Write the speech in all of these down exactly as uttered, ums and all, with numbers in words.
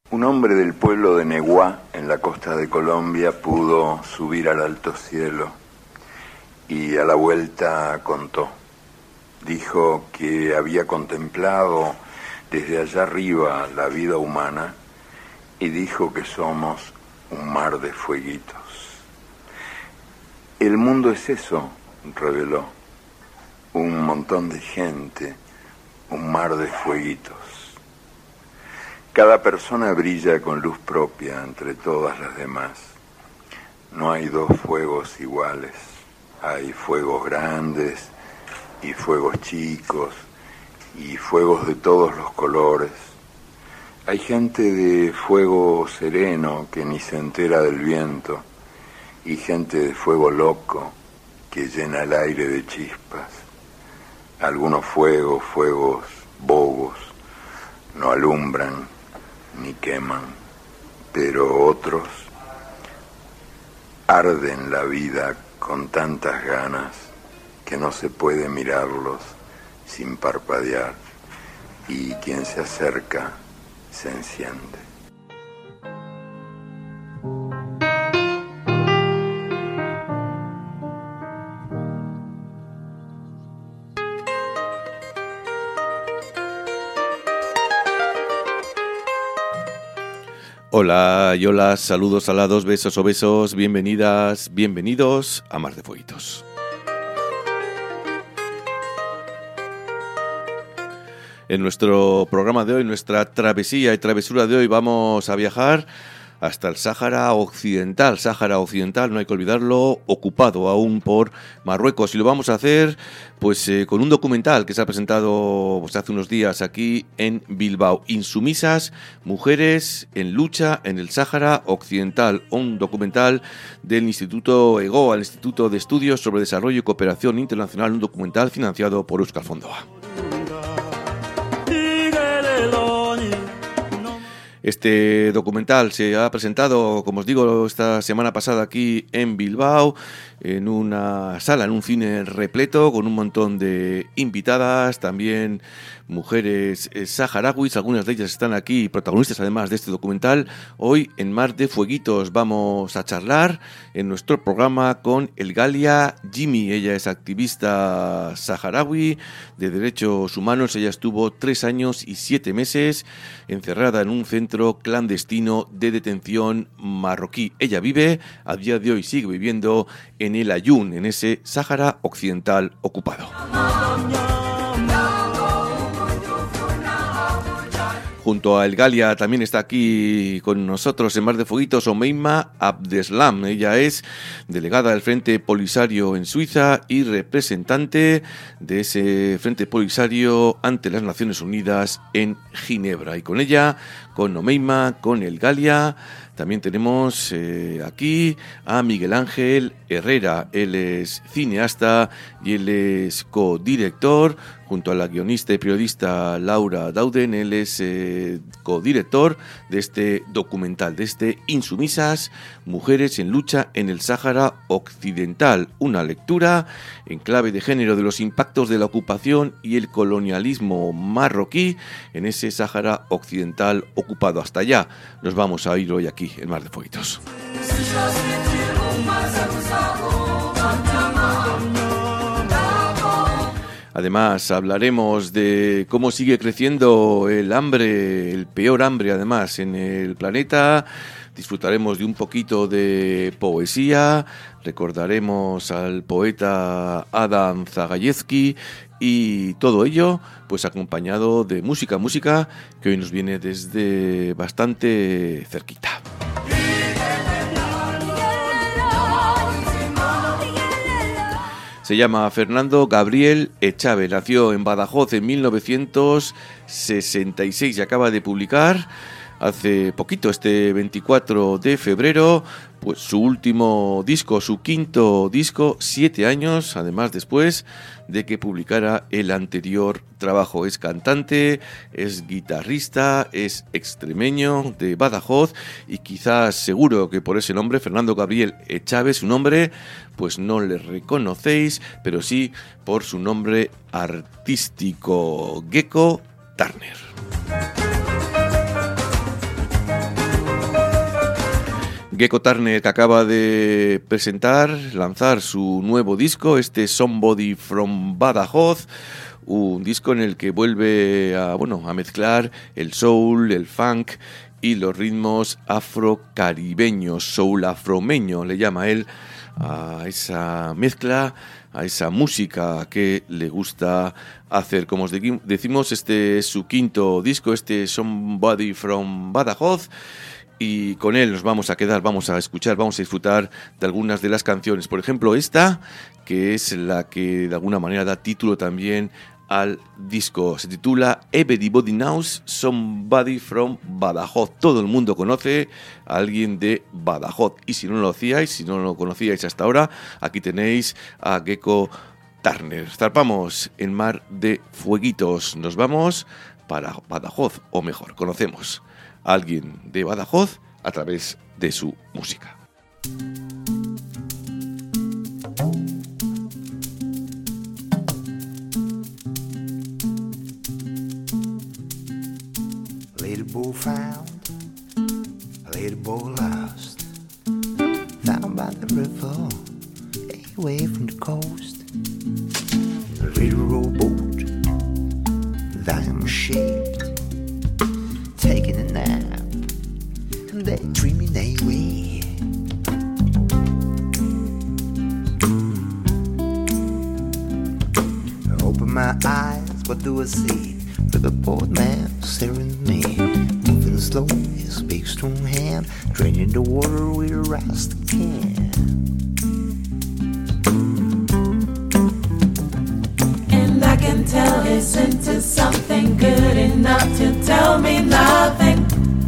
Un hombre del pueblo de Neguá, en la costa de Colombia, pudo subir al alto cielo y a la vuelta contó. Dijo que había contemplado desde allá arriba la vida humana y dijo que somos un mar de fueguitos. El mundo es eso, reveló, un montón de gente, un mar de fueguitos. Cada persona brilla con luz propia entre todas las demás. No hay dos fuegos iguales. Hay fuegos grandes y fuegos chicos y fuegos de todos los colores. Hay gente de fuego sereno que ni se entera del viento y gente de fuego loco que llena el aire de chispas. Algunos fuegos, fuegos bobos, no alumbran ni queman, pero otros arden la vida con tantas ganas que no se puede mirarlos sin parpadear, y quien se acerca se enciende. Hola y hola, saludos alados, besos o besos, bienvenidas, bienvenidos a Mar de Fueguitos. En nuestro programa de hoy, nuestra travesía y travesura de hoy, vamos a viajar hasta el Sáhara Occidental. Sáhara Occidental, no hay que olvidarlo, ocupado aún por Marruecos. Y lo vamos a hacer pues eh, con un documental que se ha presentado pues, hace unos días aquí en Bilbao. Insumisas, mujeres en lucha en el Sáhara Occidental. Un documental del Instituto EGOA, el Instituto de Estudios sobre Desarrollo y Cooperación Internacional. Un documental financiado por Euskal Fondoa. Este documental se ha presentado, como os digo, esta semana pasada aquí en Bilbao, en una sala, en un cine repleto, con un montón de invitadas, también mujeres saharauis, algunas de ellas están aquí, protagonistas además de este documental. Hoy en Mar de Fueguitos vamos a charlar en nuestro programa con Elgalia Jimmy. Ella es activista saharaui de derechos humanos. Ella estuvo tres años y siete meses encerrada en un centro clandestino de detención marroquí. Ella vive, a día de hoy sigue viviendo en el Ayun, en ese Sáhara Occidental ocupado. Junto a Elgalia también está aquí con nosotros en Mar de Fueguitos Omeima Abdeslam. Ella es delegada del Frente Polisario en Suiza y representante de ese Frente Polisario ante las Naciones Unidas en Ginebra. Y con ella, con Omeima, con Elgalia, también tenemos eh, aquí a Miguel Ángel Herrera. Él es cineasta y él es codirector, junto a la guionista y periodista Laura Dauden. Él es eh, codirector de este documental, de este Insumisas, mujeres en lucha en el Sáhara Occidental. Una lectura en clave de género de los impactos de la ocupación y el colonialismo marroquí en ese Sáhara Occidental ocupado. Hasta allá nos vamos a ir hoy aquí en Mar de Fueguitos. Además, hablaremos de cómo sigue creciendo el hambre, el peor hambre además en el planeta. Disfrutaremos de un poquito de poesía, recordaremos al poeta Adam Zagayevsky y todo ello pues acompañado de música, música que hoy nos viene desde bastante cerquita. Se llama Fernando Gabriel Echave, nació en Badajoz en mil novecientos sesenta y seis y acaba de publicar hace poquito, este veinticuatro de febrero, pues su último disco, su quinto disco, siete años, además después de que publicara el anterior trabajo. Es cantante, es guitarrista, es extremeño de Badajoz y quizás seguro que por ese nombre, Fernando Gabriel Echave, su nombre, pues no le reconocéis, pero sí por su nombre artístico, Gecko Turner. Gecko Turner, que acaba de presentar, lanzar su nuevo disco, este Somebody from Badajoz, un disco en el que vuelve a, bueno, a mezclar el soul, el funk y los ritmos afrocaribeños, soul afromeño, le llama él a esa mezcla, a esa música que le gusta hacer. Como os decimos, este es su quinto disco, este Somebody from Badajoz, y con él nos vamos a quedar, vamos a escuchar, vamos a disfrutar de algunas de las canciones. Por ejemplo, esta, que es la que de alguna manera da título también al disco. Se titula Everybody Knows Somebody from Badajoz. Todo el mundo conoce a alguien de Badajoz. Y si no lo hacíais, si no lo conocíais hasta ahora, aquí tenéis a Gecko Turner. Zarpamos en Mar de Fueguitos. Nos vamos para Badajoz, o mejor, conocemos a alguien de Badajoz a través de su música. Little boy found, little boy lost, down by the river, away from the coast. A little rowboat, diamond shaped, taking a nap, and they dreaming away. I open my eyes, what do I see? With a bored man staring at me, moving slow, his big strong hand, draining the water with a rusty can. And I can tell he's into something good enough to tell me nothing.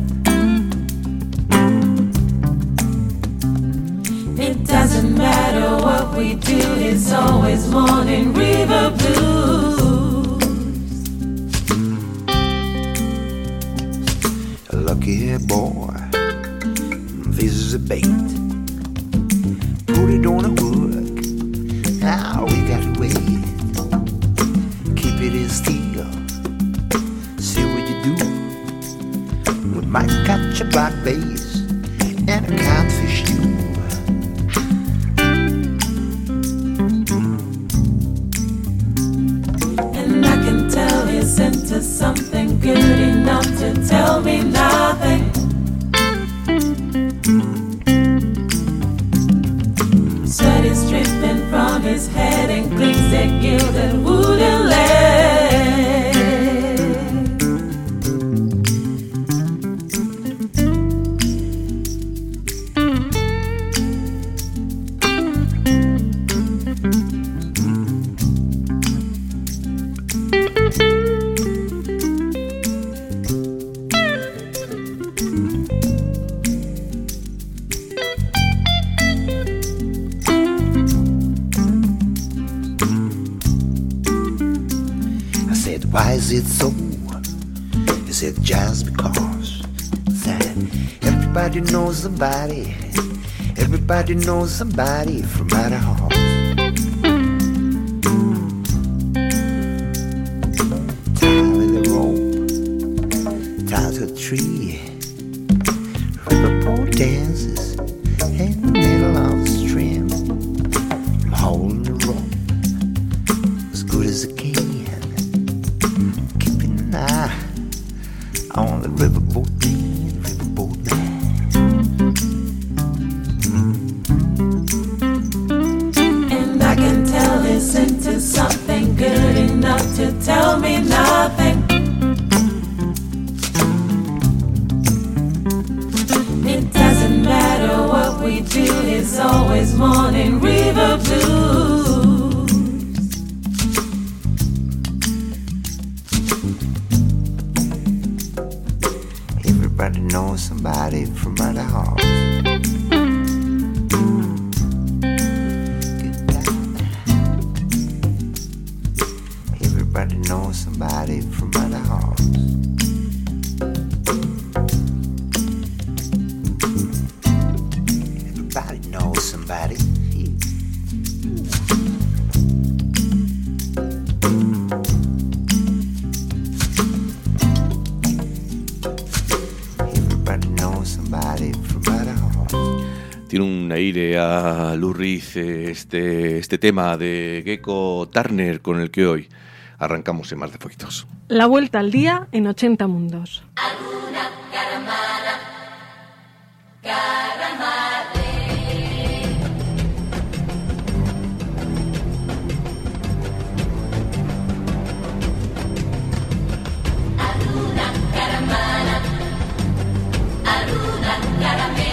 It doesn't matter what we do, it's always morning river blues. Lucky here, boy, this is a bait. Put it on a hook, now we gotta wait. Keep it in still, see what you do. We might catch a black bass and a catfish too. And I can tell he's into something good enough to tell me nothing. Sweat is dripping from his head and clings that gilded wooden leg. Why is it so? Is it just because that everybody knows somebody? Everybody knows somebody from Idaho. Tied with a rope, tied to a tree, riverboat dances in the middle of the stream. I'm holding the rope as good as I can, on the riverboat man, riverboat man. And I can tell he's into something good enough to tell me nothing. It doesn't matter what we do, it's always morning river blues. Everybody knows somebody from Idaho. Everybody knows somebody from Idaho. Everybody knows somebody. Everybody knows somebody from Idaho. Tiene un aire a Lou Reed este, este tema de Gecko Turner con el que hoy arrancamos en Mar de Fueguitos. La vuelta al día en ochenta mundos. Alguna caramana, caramale. Alguna caramana, alguna caramé.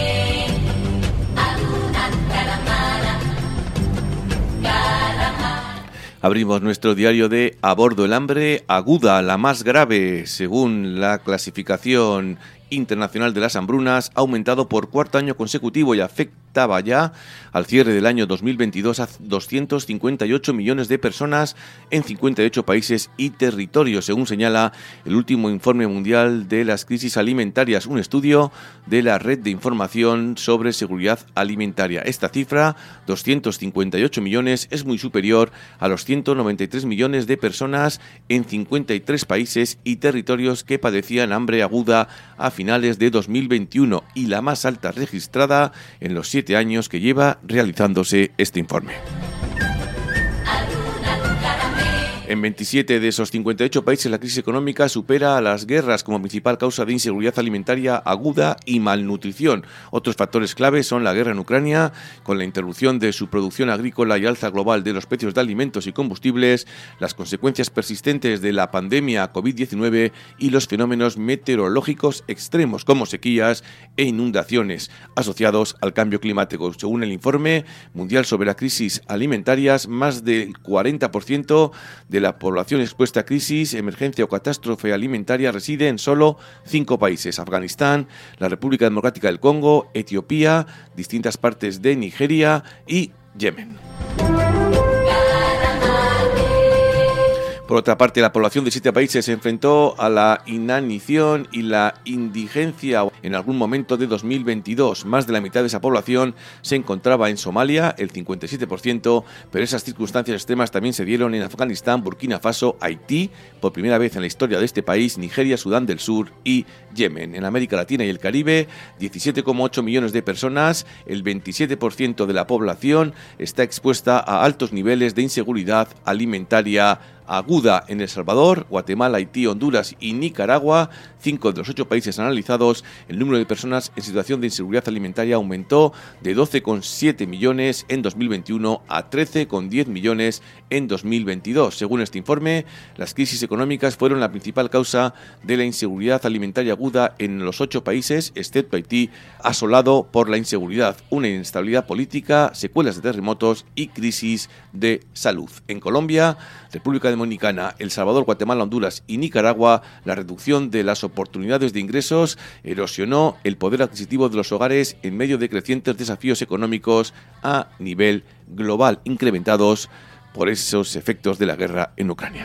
Abrimos nuestro diario de A Bordo el hambre aguda, la más grave, según la clasificación internacional de las hambrunas, ha aumentado por cuarto año consecutivo y afectaba ya al cierre del año dos mil veintidós a doscientos cincuenta y ocho millones de personas en cincuenta y ocho países y territorios, según señala el último informe mundial de las crisis alimentarias, un estudio de la Red de Información sobre Seguridad Alimentaria. Esta cifra, doscientos cincuenta y ocho millones, es muy superior a los ciento noventa y tres millones de personas en cincuenta y tres países y territorios que padecían hambre aguda a finales de dos mil veintiuno y la más alta registrada en los siete años que lleva realizándose este informe. En veintisiete de esos cincuenta y ocho países la crisis económica supera a las guerras como principal causa de inseguridad alimentaria aguda y malnutrición. Otros factores clave son la guerra en Ucrania, con la interrupción de su producción agrícola y alza global de los precios de alimentos y combustibles, las consecuencias persistentes de la pandemia COVID diecinueve y los fenómenos meteorológicos extremos como sequías e inundaciones asociados al cambio climático. Según el informe mundial sobre las crisis alimentarias, más del cuarenta por ciento de la población expuesta a crisis, emergencia o catástrofe alimentaria reside en solo cinco países: Afganistán, la República Democrática del Congo, Etiopía, distintas partes de Nigeria y Yemen. Por otra parte, la población de siete países se enfrentó a la inanición y la indigencia en algún momento de dos mil veintidós. Más de la mitad de esa población se encontraba en Somalia, el cincuenta y siete por ciento, pero esas circunstancias extremas también se dieron en Afganistán, Burkina Faso, Haití, por primera vez en la historia de este país, Nigeria, Sudán del Sur y Yemen. En América Latina y el Caribe, diecisiete coma ocho millones de personas, el veintisiete por ciento de la población está expuesta a altos niveles de inseguridad alimentaria aguda. En El Salvador, Guatemala, Haití, Honduras y Nicaragua, cinco de los ocho países analizados, el número de personas en situación de inseguridad alimentaria aumentó de doce coma siete millones en dos mil veintiuno a trece coma diez millones en dos mil veintidós. Según este informe, las crisis económicas fueron la principal causa de la inseguridad alimentaria aguda en los ocho países, excepto Haití, asolado por la inseguridad, una inestabilidad política, secuelas de terremotos y crisis de salud. En Colombia, República Dominicana, El Salvador, Guatemala, Honduras y Nicaragua, la reducción de las oportunidades de ingresos erosionó el poder adquisitivo de los hogares en medio de crecientes desafíos económicos a nivel global, incrementados por esos efectos de la guerra en Ucrania.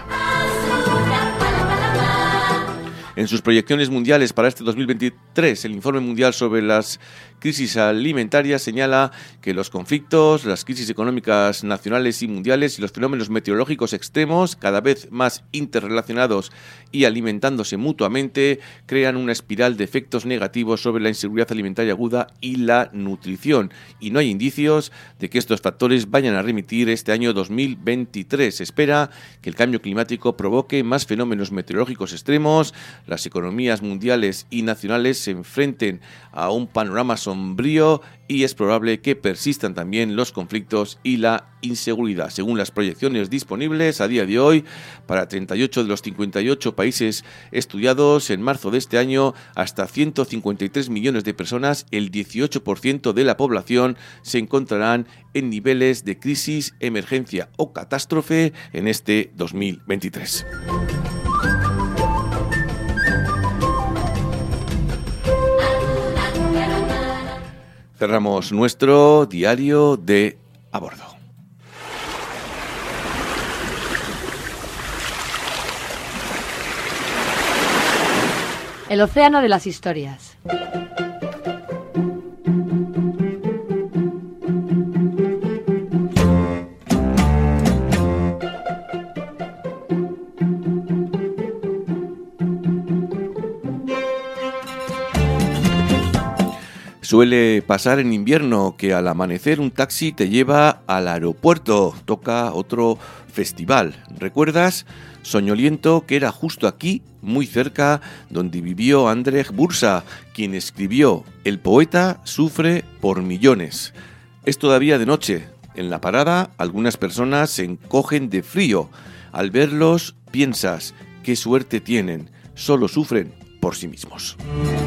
En sus proyecciones mundiales para este dos mil veintitrés, el Informe Mundial sobre las Crisis Alimentarias señala que los conflictos, las crisis económicas nacionales y mundiales y los fenómenos meteorológicos extremos, cada vez más interrelacionados y alimentándose mutuamente, crean una espiral de efectos negativos sobre la inseguridad alimentaria aguda y la nutrición. Y no hay indicios de que estos factores vayan a remitir este año dos mil veintitrés. Se espera que el cambio climático provoque más fenómenos meteorológicos extremos, las economías mundiales y nacionales se enfrenten a un panorama sombrío y es probable que persistan también los conflictos y la inseguridad. Según las proyecciones disponibles a día de hoy, para treinta y ocho de los cincuenta y ocho países estudiados en marzo de este año, hasta ciento cincuenta y tres millones de personas, el dieciocho por ciento de la población, se encontrarán en niveles de crisis, emergencia o catástrofe en este dos mil veintitrés. Cerramos nuestro diario de A Bordo. El océano de las historias. Suele pasar en invierno que al amanecer un taxi te lleva al aeropuerto, toca otro festival. ¿Recuerdas? Soñoliento, que era justo aquí, muy cerca, donde vivió Andrzej Bursa, quien escribió El poeta sufre por millones. Es todavía de noche. En la parada, algunas personas se encogen de frío. Al verlos, piensas, qué suerte tienen, solo sufren por sí mismos.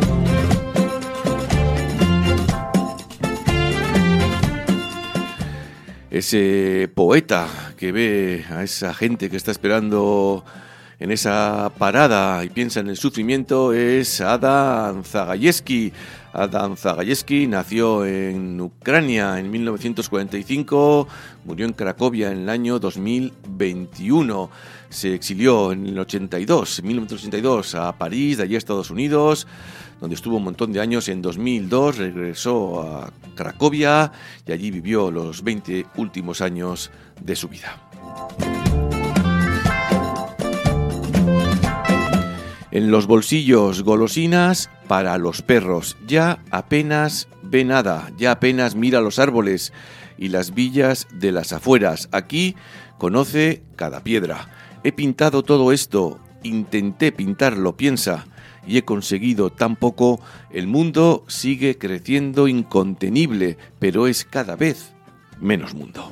Ese poeta que ve a esa gente que está esperando en esa parada y piensa en el sufrimiento es Adam Zagajewski. Adam Zagajewski nació en Ucrania en mil novecientos cuarenta y cinco, murió en Cracovia en el año dos mil veintiuno. Se exilió en el ochenta y dos, en mil novecientos ochenta y dos a París, de allí a Estados Unidos, donde estuvo un montón de años. En dos mil dos regresó a Cracovia y allí vivió los veinte últimos años de su vida. En los bolsillos, golosinas para los perros. Ya apenas ve nada, ya apenas mira los árboles y las villas de las afueras. Aquí conoce cada piedra. He pintado todo esto, intenté pintarlo, piensa, y he conseguido tan poco. El mundo sigue creciendo incontenible, pero es cada vez menos mundo.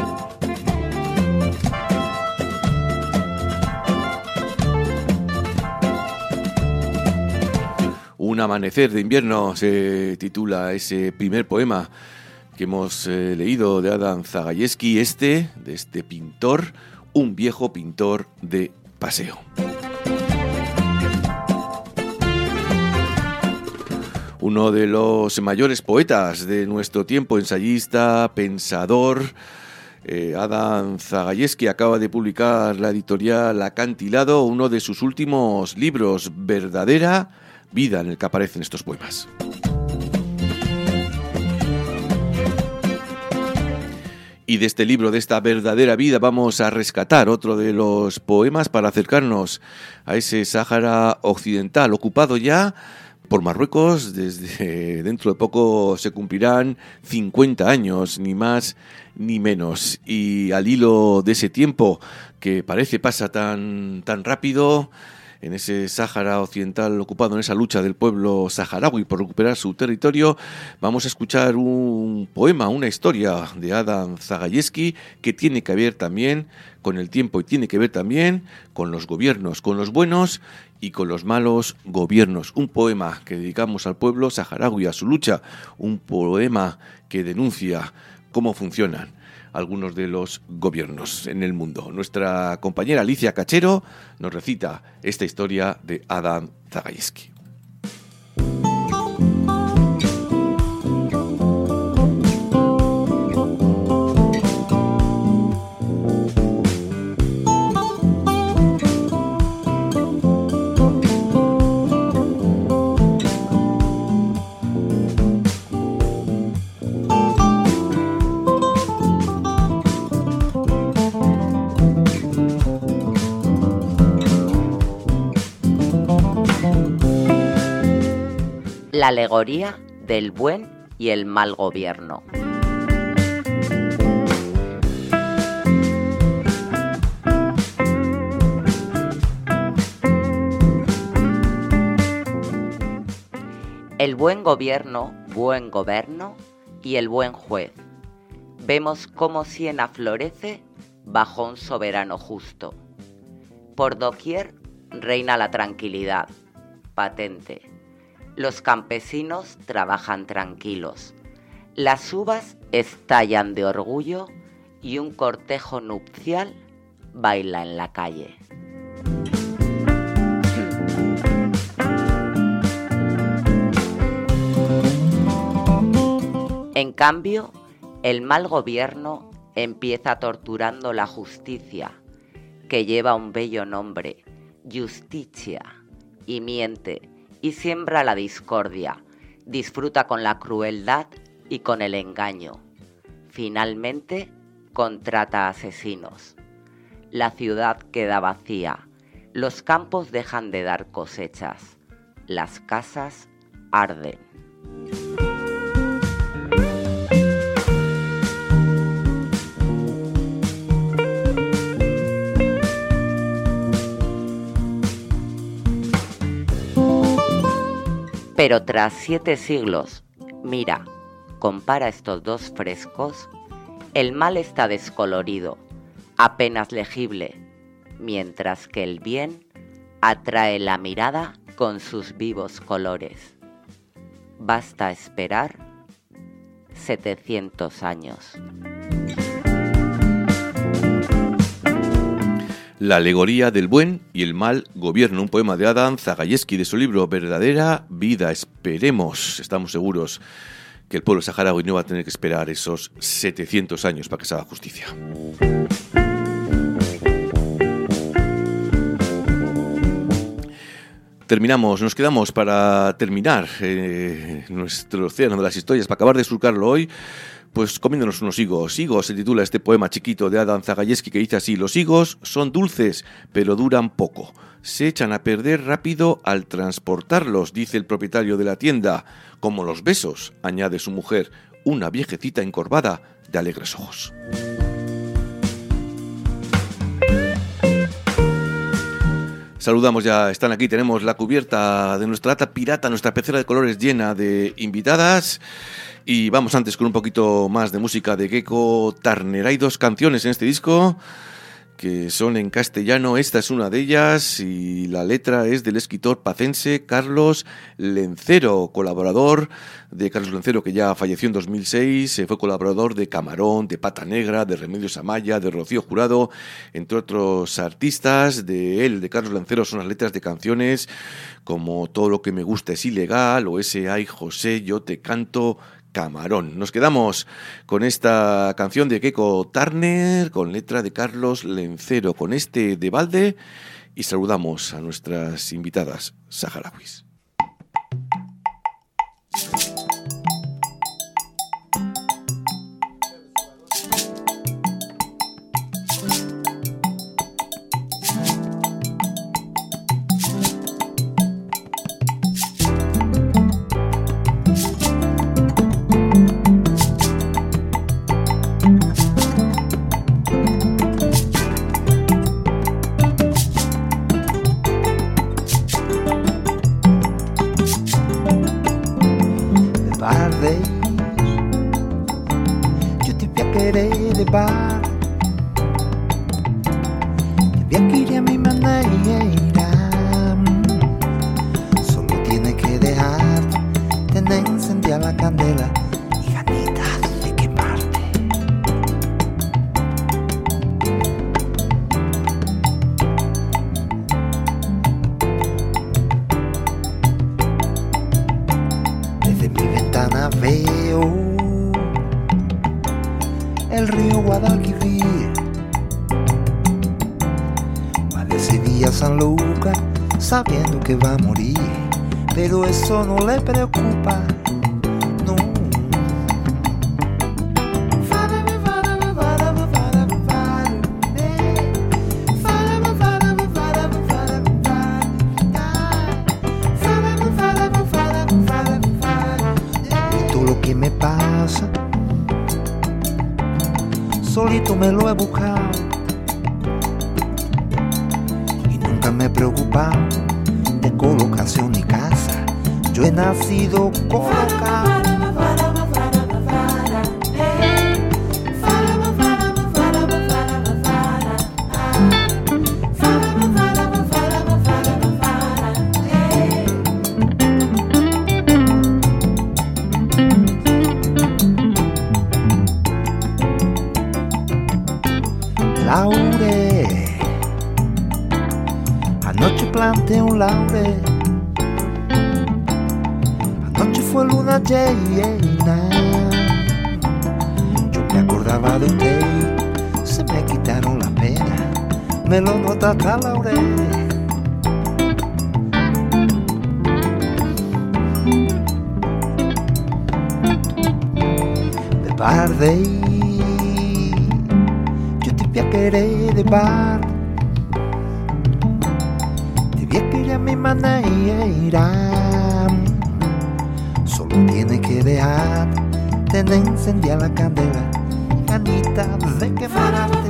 Un amanecer de invierno se titula ese primer poema que hemos eh, leído de Adam Zagajewski, este, de este pintor, un viejo pintor de paseo. Uno de los mayores poetas de nuestro tiempo, ensayista, pensador, eh, Adam Zagajewski acaba de publicar la editorial Acantilado uno de sus últimos libros, Verdadera Vida, en el que aparecen estos poemas. Y de este libro, de esta verdadera vida, vamos a rescatar otro de los poemas para acercarnos a ese Sáhara Occidental, ocupado ya por Marruecos. Desde dentro de poco se cumplirán cincuenta años, ni más ni menos. Y al hilo de ese tiempo, que parece pasa tan, tan rápido, en ese Sáhara Occidental ocupado, en esa lucha del pueblo saharaui por recuperar su territorio, vamos a escuchar un poema, una historia de Adam Zagajewski que tiene que ver también con el tiempo y tiene que ver también con los gobiernos, con los buenos y con los malos gobiernos. Un poema que dedicamos al pueblo saharaui, a su lucha, un poema que denuncia cómo funcionan algunos de los gobiernos en el mundo. Nuestra compañera Alicia Cachero nos recita esta historia de Adam Zagajewski. La alegoría del buen y el mal gobierno. El buen gobierno, buen gobierno y el buen juez. Vemos cómo Siena florece bajo un soberano justo. Por doquier reina la tranquilidad, patente. Los campesinos trabajan tranquilos, las uvas estallan de orgullo y un cortejo nupcial baila en la calle. En cambio, el mal gobierno empieza torturando la justicia, que lleva un bello nombre, Justicia, y miente, y siembra la discordia, disfruta con la crueldad y con el engaño. Finalmente, contrata asesinos. La ciudad queda vacía, los campos dejan de dar cosechas, las casas arden. Pero tras siete siglos, mira, compara estos dos frescos, el mal está descolorido, apenas legible, mientras que el bien atrae la mirada con sus vivos colores. Basta esperar setecientos años. La alegoría del buen y el mal gobierno, un poema de Adam Zagayevsky de su libro Verdadera vida. Esperemos, estamos seguros que el pueblo saharaui no va a tener que esperar esos setecientos años para que se haga justicia. Terminamos, nos quedamos para terminar eh, nuestro océano de las historias, para acabar de surcarlo hoy, pues comiéndonos unos higos. Higos se titula este poema chiquito de Adam Zagayevsky, que dice así: los higos son dulces, pero duran poco. Se echan a perder rápido al transportarlos, dice el propietario de la tienda. Como los besos, añade su mujer, una viejecita encorvada de alegres ojos. Saludamos ya, están aquí, tenemos la cubierta de nuestra lata pirata, nuestra pecera de colores llena de invitadas. Y vamos antes con un poquito más de música de Gecko Turner. Hay dos canciones en este disco que son en castellano, esta es una de ellas y la letra es del escritor pacense Carlos Lencero, colaborador de Carlos Lencero, que ya falleció en dos mil seis, fue colaborador de Camarón, de Pata Negra, de Remedios Amaya, de Rocío Jurado, entre otros artistas. De él, de Carlos Lencero, son las letras de canciones como Todo lo que me gusta es ilegal o ese Ay José, yo te canto, Camarón. Nos quedamos con esta canción de Gecko Turner, con letra de Carlos Lencero, con este de balde, y saludamos a nuestras invitadas saharauis. Sabiendo que va a morir, pero eso no le preocupa, no. Y todo lo que me pasa, solito me lo he buscado. Me he preocupado de colocación y casa. Yo he nacido colocado. Laurel, anoche planté un laurel. Anoche fue luna llena. Yo me acordaba de usted, se me quitaron las penas. Me lo nota hasta laurel. De barde, yo te voy a querer de bar. A mi manera, solo tiene que dejar tener encendida la candela, ganita de quemarte.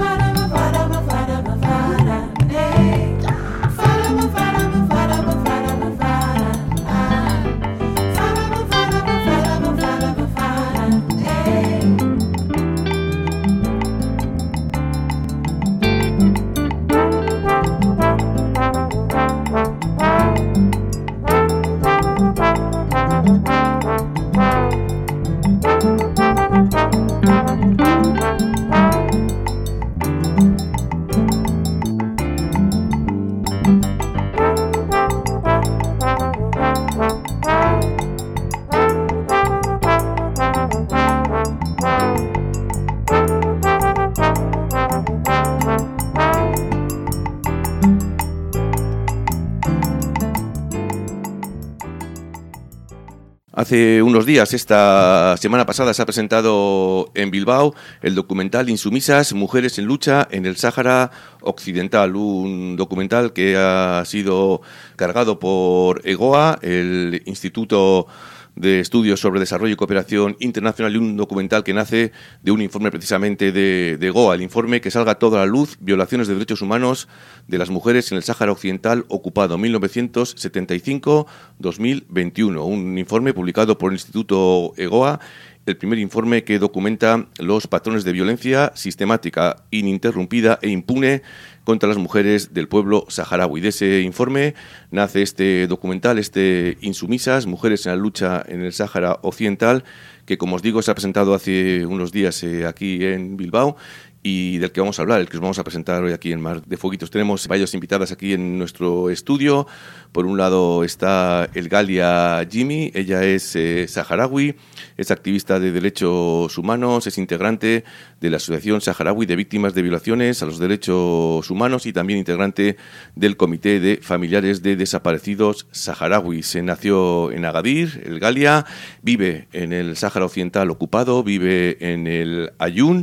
Hace unos días, esta semana pasada, se ha presentado en Bilbao el documental Insumisas, Mujeres en Lucha en el Sáhara Occidental, un documental que ha sido cargado por EGOA, el Instituto de Estudios sobre Desarrollo y Cooperación Internacional, y un documental que nace de un informe precisamente de, de EGOA, el informe Que salga toda la luz, violaciones de derechos humanos de las mujeres en el Sáhara Occidental ocupado mil novecientos setenta y cinco a dos mil veintiuno, un informe publicado por el Instituto EGOA, el primer informe que documenta los patrones de violencia sistemática, ininterrumpida e impune contra las mujeres del pueblo saharaui. De ese informe nace este documental, este Insumisas, Mujeres en la Lucha en el Sáhara Occidental, que, como os digo, se ha presentado hace unos días eh, aquí en Bilbao, y del que vamos a hablar, el que os vamos a presentar hoy aquí en Mar de Fueguitos. Tenemos varias invitadas aquí en nuestro estudio. Por un lado está el Galia Jimmy, ella es eh, saharaui, es activista de derechos humanos, es integrante de la Asociación Saharaui de Víctimas de Violaciones a los Derechos Humanos y también integrante del Comité de Familiares de Desaparecidos Saharauis. Se nació en Agadir, el Galia, vive en el Sáhara Occidental ocupado, vive en el Ayun,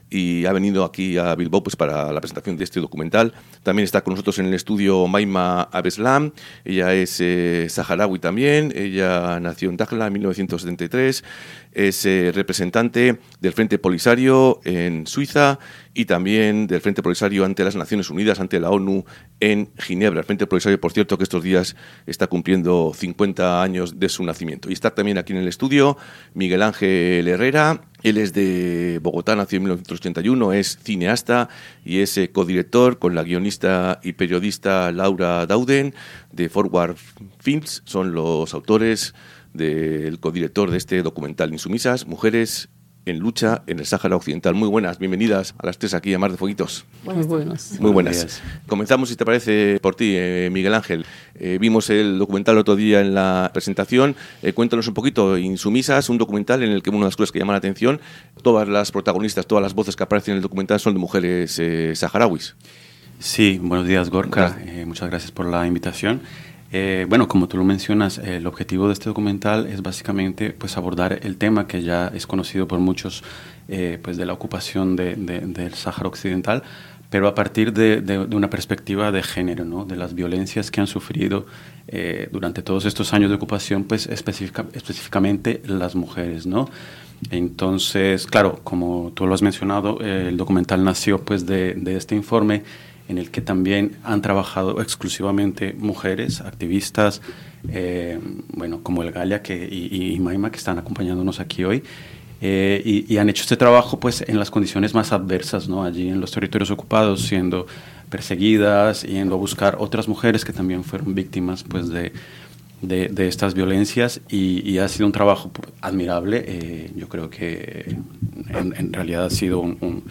y ha venido aquí a Bilbao pues para la presentación de este documental. También está con nosotros en el estudio Maima Abdeslam, ella es eh, saharaui también, ella nació en Dakhla en mil novecientos setenta y tres, es eh, representante del Frente Polisario en Suiza y también del Frente Polisario ante las Naciones Unidas, ante la ONU en Ginebra. El Frente Polisario, por cierto, que estos días está cumpliendo cincuenta años de su nacimiento. Y está también aquí en el estudio Miguel Ángel Herrera. Él es de Bogotá, nació en mil novecientos ochenta y uno, es cineasta y es eh, codirector con la guionista y periodista Laura Dauden de Forward Films. Son los autores del codirector de este documental Insumisas, Mujeres en Lucha en el Sáhara Occidental. Muy buenas, bienvenidas a las tres aquí a Mar de Fueguitos. Muy buenas. Muy buenas. Comenzamos, si te parece, por ti, eh, Miguel Ángel. Eh, vimos el documental el otro día en la presentación. Eh, cuéntanos un poquito, Insumisas, un documental en el que una de las cosas que llama la atención, todas las protagonistas, todas las voces que aparecen en el documental son de mujeres eh, saharauis. Sí, buenos días, Gorka. Eh, muchas gracias por la invitación. Eh, bueno, como tú lo mencionas, eh, el objetivo de este documental es básicamente pues, abordar el tema que ya es conocido por muchos eh, pues, de la ocupación de, de, del Sáhara Occidental, pero a partir de, de, de una perspectiva de género, ¿no? De las violencias que han sufrido eh, durante todos estos años de ocupación, pues específica, específicamente las mujeres, ¿no? Entonces, claro, como tú lo has mencionado, eh, el documental nació pues, de, de este informe en el que también han trabajado exclusivamente mujeres, activistas, eh, bueno, como el Galia que, y, y Maima, que están acompañándonos aquí hoy, eh, y, y han hecho este trabajo pues, en las condiciones más adversas, ¿no? Allí en los territorios ocupados, siendo perseguidas, yendo a buscar otras mujeres que también fueron víctimas pues, de, de, de estas violencias, y, y ha sido un trabajo admirable. Eh, yo creo que en, en realidad ha sido un... un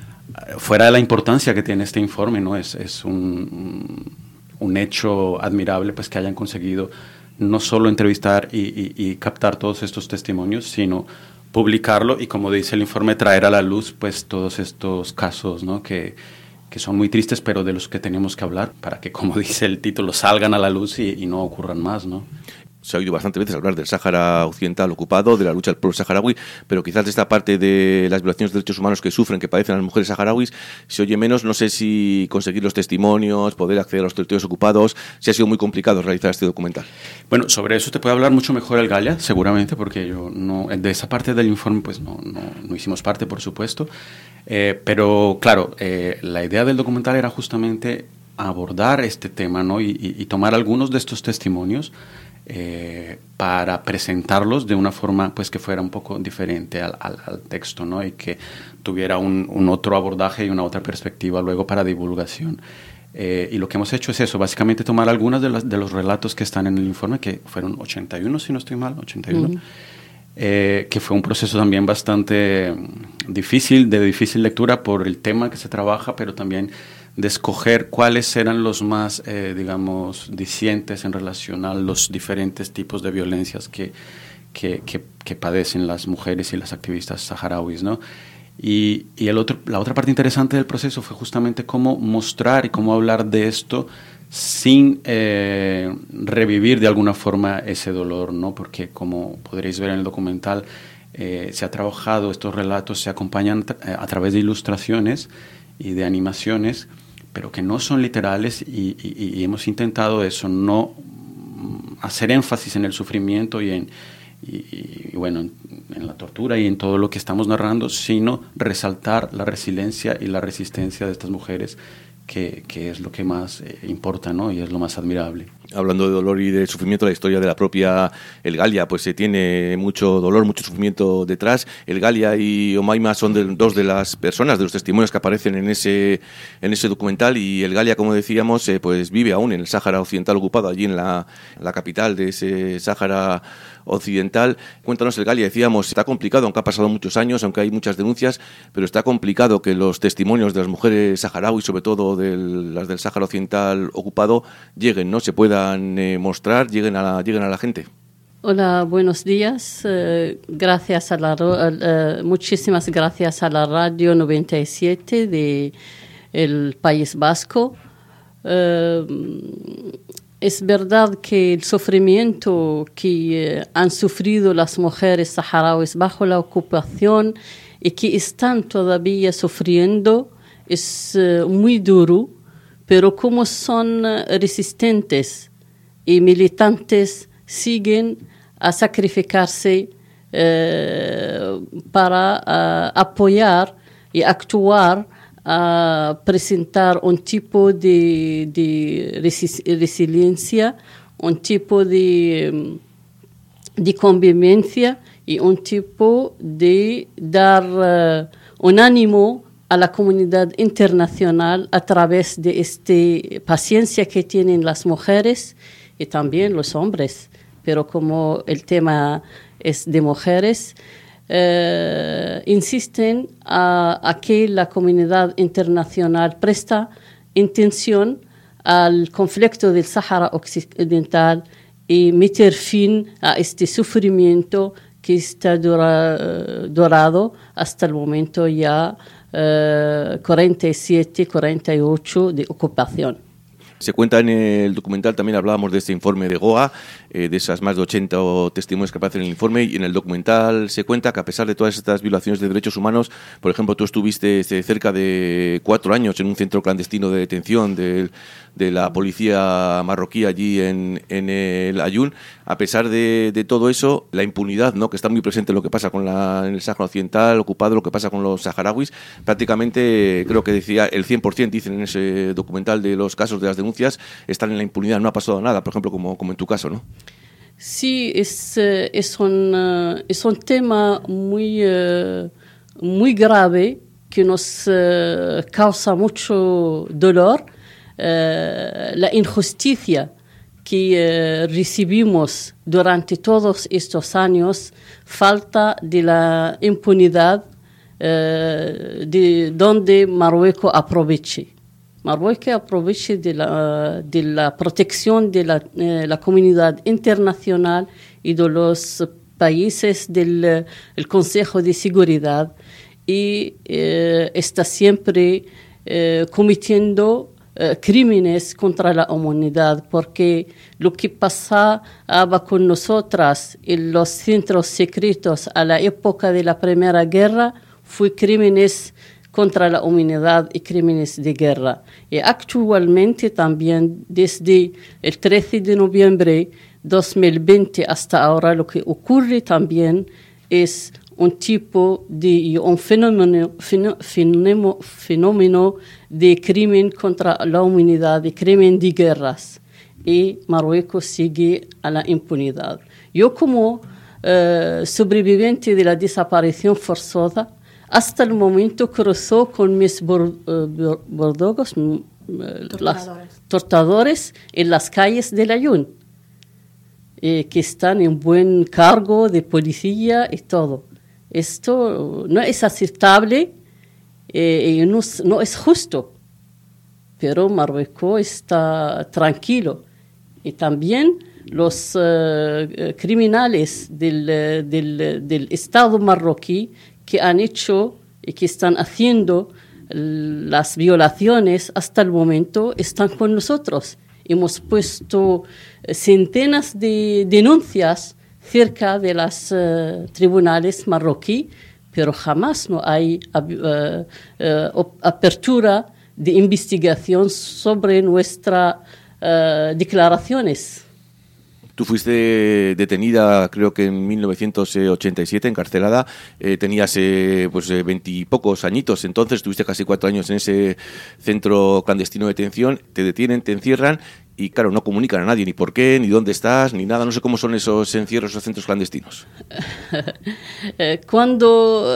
fuera de la importancia que tiene este informe, ¿no? Es, es un, un hecho admirable pues, que hayan conseguido no solo entrevistar y, y, y captar todos estos testimonios, sino publicarlo y, como dice el informe, traer a la luz pues, todos estos casos, ¿no? que, que son muy tristes, pero de los que tenemos que hablar para que, como dice el título, salgan a la luz y, y no ocurran más, ¿no? Se ha oído bastantes veces hablar del Sáhara Occidental ocupado, de la lucha del pueblo saharaui, pero quizás de esta parte de las violaciones de derechos humanos que sufren, que padecen las mujeres saharauis, se oye menos. No sé si conseguir los testimonios, poder acceder a los territorios ocupados, si ha sido muy complicado realizar este documental. Bueno, sobre eso te puede hablar mucho mejor el Galia, seguramente, porque yo no, de esa parte del informe pues no, no, no hicimos parte, por supuesto, eh, pero claro, eh, la idea del documental era justamente abordar este tema, ¿no? y, y, y tomar algunos de estos testimonios Eh, para presentarlos de una forma pues que fuera un poco diferente al, al, al texto, ¿no? Y que tuviera un, un otro abordaje y una otra perspectiva luego para divulgación. Eh, y lo que hemos hecho es eso, básicamente tomar algunos de, las, de los relatos que están en el informe, que fueron ochenta y uno, si no estoy mal, ochenta y uno, uh-huh. eh, que fue un proceso también bastante difícil, de difícil lectura por el tema que se trabaja, pero también de escoger cuáles eran los más, eh, digamos, discientes en relación a los diferentes tipos de violencias que, que, que, que padecen las mujeres y las activistas saharauis, ¿no? Y, y el otro, la otra parte interesante del proceso fue justamente cómo mostrar y cómo hablar de esto sin eh, revivir de alguna forma ese dolor, ¿no? Porque como podréis ver en el documental, eh, se ha trabajado, estos relatos se acompañan a, a través de ilustraciones y de animaciones, pero que no son literales y, y, y hemos intentado eso, no hacer énfasis en el sufrimiento y en y, y bueno, en, en la tortura y en todo lo que estamos narrando, sino resaltar la resiliencia y la resistencia de estas mujeres, que, que es lo que más eh, importa, ¿no? Y es lo más admirable. Hablando de dolor y de sufrimiento, la historia de la propia El Galia, pues se tiene mucho dolor, mucho sufrimiento detrás. El Galia y Omaima son de, dos de las personas, de los testimonios que aparecen en ese en ese documental, y El Galia, como decíamos, eh, pues vive aún en el Sáhara Occidental ocupado, allí en la, la capital de ese Sáhara Occidental. Cuéntanos, El Galia, decíamos, está complicado, aunque ha pasado muchos años, aunque hay muchas denuncias, pero está complicado que los testimonios de las mujeres saharauis, sobre todo de las del Sáhara Occidental ocupado, lleguen, ¿no? Se puedan eh, mostrar, lleguen a, la, lleguen a la gente. Hola, buenos días. Uh, gracias a la, uh, muchísimas gracias a la Radio noventa y siete de el País Vasco. Uh, es verdad que el sufrimiento que uh, han sufrido las mujeres saharauis bajo la ocupación y que están todavía sufriendo es uh, muy duro, pero como son uh, resistentes y militantes, siguen a sacrificarse eh, para uh, apoyar y actuar, a uh, presentar un tipo de, de resi- resiliencia, un tipo de, de convivencia y un tipo de dar uh, un ánimo a la comunidad internacional a través de esta paciencia que tienen las mujeres y también los hombres, pero como el tema es de mujeres, eh, insisten a, a que la comunidad internacional presta atención al conflicto del Sáhara Occidental y meter fin a este sufrimiento que está dura, durado hasta el momento ya eh, cuarenta y siete, cuarenta y ocho de ocupación. Se cuenta en el documental, también hablábamos de este informe de Goa, eh, de esas más de ochenta testimonios que aparecen en el informe, y en el documental se cuenta que a pesar de todas estas violaciones de derechos humanos, por ejemplo, tú estuviste cerca de cuatro años en un centro clandestino de detención de, de la policía marroquí allí en, en el Ayun. A pesar de, de todo eso, la impunidad, ¿no?, que está muy presente en lo que pasa con la, en el Sáhara Occidental ocupado, lo que pasa con los saharauis, prácticamente creo que decía el cien por ciento, dicen en ese documental, de los casos de las denuncias están en la impunidad, no ha pasado nada, por ejemplo, como, como en tu caso, ¿no? Sí, es, es, un, es un tema muy, muy grave que nos causa mucho dolor, la injusticia que recibimos durante todos estos años, falta de la impunidad de donde Marruecos aproveche. Marruecos aproveche de la, de la protección de la, eh, la comunidad internacional y de los países del el Consejo de Seguridad y eh, está siempre eh, cometiendo eh, crímenes contra la humanidad, porque lo que pasaba con nosotras en los centros secretos a la época de la Primera Guerra fue crímenes contra la humanidad y crímenes de guerra. Y actualmente también, desde el trece de noviembre de dos mil veinte hasta ahora, lo que ocurre también es un tipo de un fenómeno, fenómeno, fenómeno de crimen contra la humanidad, de crimen de guerras. Y Marruecos sigue a la impunidad. Yo como eh, sobreviviente de la desaparición forzosa, hasta el momento cruzó con mis bordogos, las tortadores en las calles del Ayun, eh, que están en buen cargo de policía y todo. Esto no es aceptable eh, y no, no es justo, pero Marruecos está tranquilo. Y también los uh, criminales del, del, del Estado marroquí que han hecho y que están haciendo las violaciones hasta el momento están con nosotros Hemos puesto centenas de denuncias cerca de los uh, tribunales marroquíes, pero jamás no hay uh, uh, apertura de investigación sobre nuestras uh, declaraciones. Tú fuiste detenida, creo que en mil novecientos ochenta y siete, encarcelada. Eh, tenías eh, pues veintipocos añitos, entonces tuviste casi cuatro años en ese centro clandestino de detención. Te detienen, te encierran y, claro, no comunican a nadie ni por qué, ni dónde estás, ni nada. No sé cómo son esos encierros, esos centros clandestinos. Cuando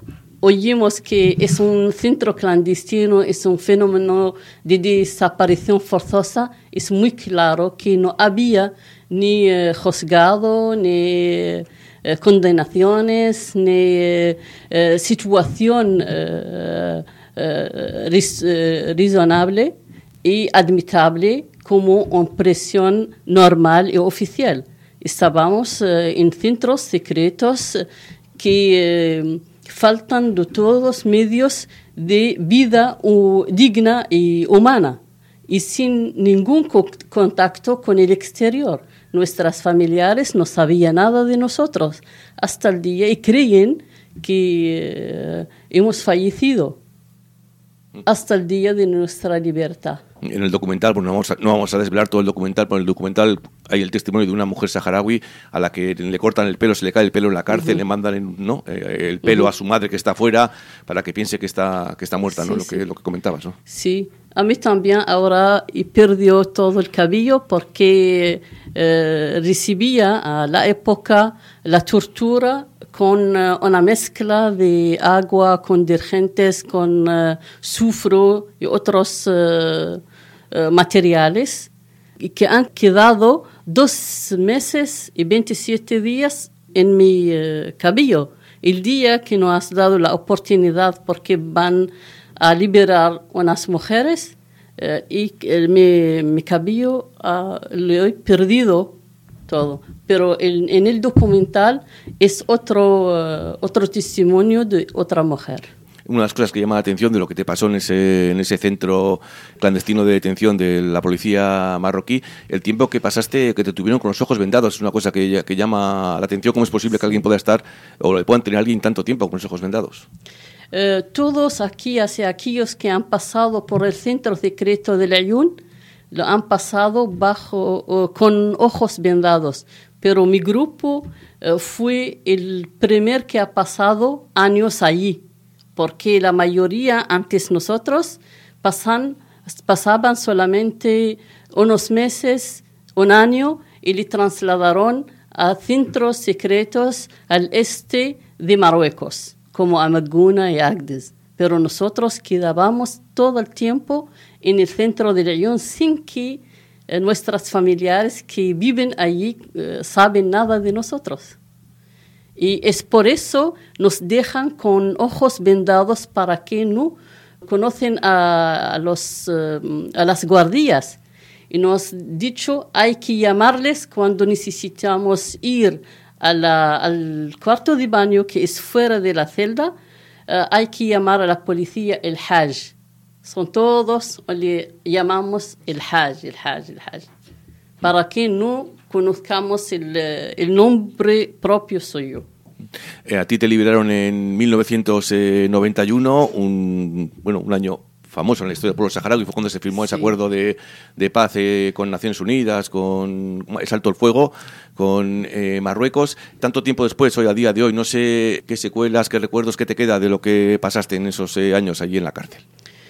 oímos que es un centro clandestino, es un fenómeno de desaparición forzosa, es muy claro que no había ni eh, juzgado, ni eh, condenaciones, ni eh, eh, situación eh, eh, ris, eh, razonable y admitible como una prisión normal y oficial. Estábamos eh, en centros secretos que eh, faltan de todos los medios de vida uh, digna y humana y sin ningún co- contacto con el exterior. Nuestras familiares no sabían nada de nosotros hasta el día y creen que eh, hemos fallecido hasta el día de nuestra libertad. En el documental, pues no vamos a, no vamos a desvelar todo el documental, pero en el documental hay el testimonio de una mujer saharaui a la que le cortan el pelo, se le cae el pelo en la cárcel, uh-huh. le mandan en, ¿no? eh, el pelo uh-huh. a su madre que está afuera para que piense que está, que está muerta, sí, ¿no? Lo, sí. que, lo que comentabas, ¿no? Sí, a mí también ahora perdió todo el cabello porque eh, recibía a la época la tortura con uh, una mezcla de agua, con detergentes, con uh, azufre y otros uh, uh, materiales y que han quedado dos meses y veintisiete días en mi uh, cabello. El día que nos has dado la oportunidad porque van a liberar unas mujeres uh, y uh, mi, mi cabello uh, lo he perdido todo. Pero en, en el documental es otro, uh, otro testimonio de otra mujer. Una de las cosas que llama la atención de lo que te pasó en ese, en ese centro clandestino de detención de la policía marroquí, el tiempo que pasaste, que te tuvieron con los ojos vendados, es una cosa que, que llama la atención. ¿Cómo es posible que alguien pueda estar, o le puedan tener a alguien tanto tiempo con los ojos vendados? Uh, todos aquí, hacia aquellos que han pasado por el centro secreto del Ayun, lo han pasado bajo, uh, con ojos vendados. Pero mi grupo uh, fue el primer que ha pasado años allí, porque la mayoría antes nosotros pasan, pasaban solamente unos meses, un año, y le trasladaron a centros secretos al este de Marruecos, como Amadguna y Agdes. Pero nosotros quedábamos todo el tiempo en el centro de Ayun sin que eh, nuestras familiares que viven allí eh, saben nada de nosotros. Y es por eso nos dejan con ojos vendados para que no conocen a, a, los, uh, a las guardias. Y nos han dicho hay que llamarles cuando necesitamos ir a la, al cuarto de baño que es fuera de la celda. Uh, hay que llamar a la policía el Hajj. Son todos, le llamamos el Hajj, el Hajj, el Hajj. Para que no conozcamos el, el nombre propio suyo. Eh, a ti te liberaron en mil novecientos noventa y uno, un, bueno, un año famoso en la historia del pueblo saharaui, fue cuando se firmó sí. ese acuerdo de, de paz eh, con Naciones Unidas, con el alto el fuego, con eh, Marruecos. Tanto tiempo después, hoy a día de hoy, no sé qué secuelas, qué recuerdos, qué te queda de lo que pasaste en esos eh, años allí en la cárcel.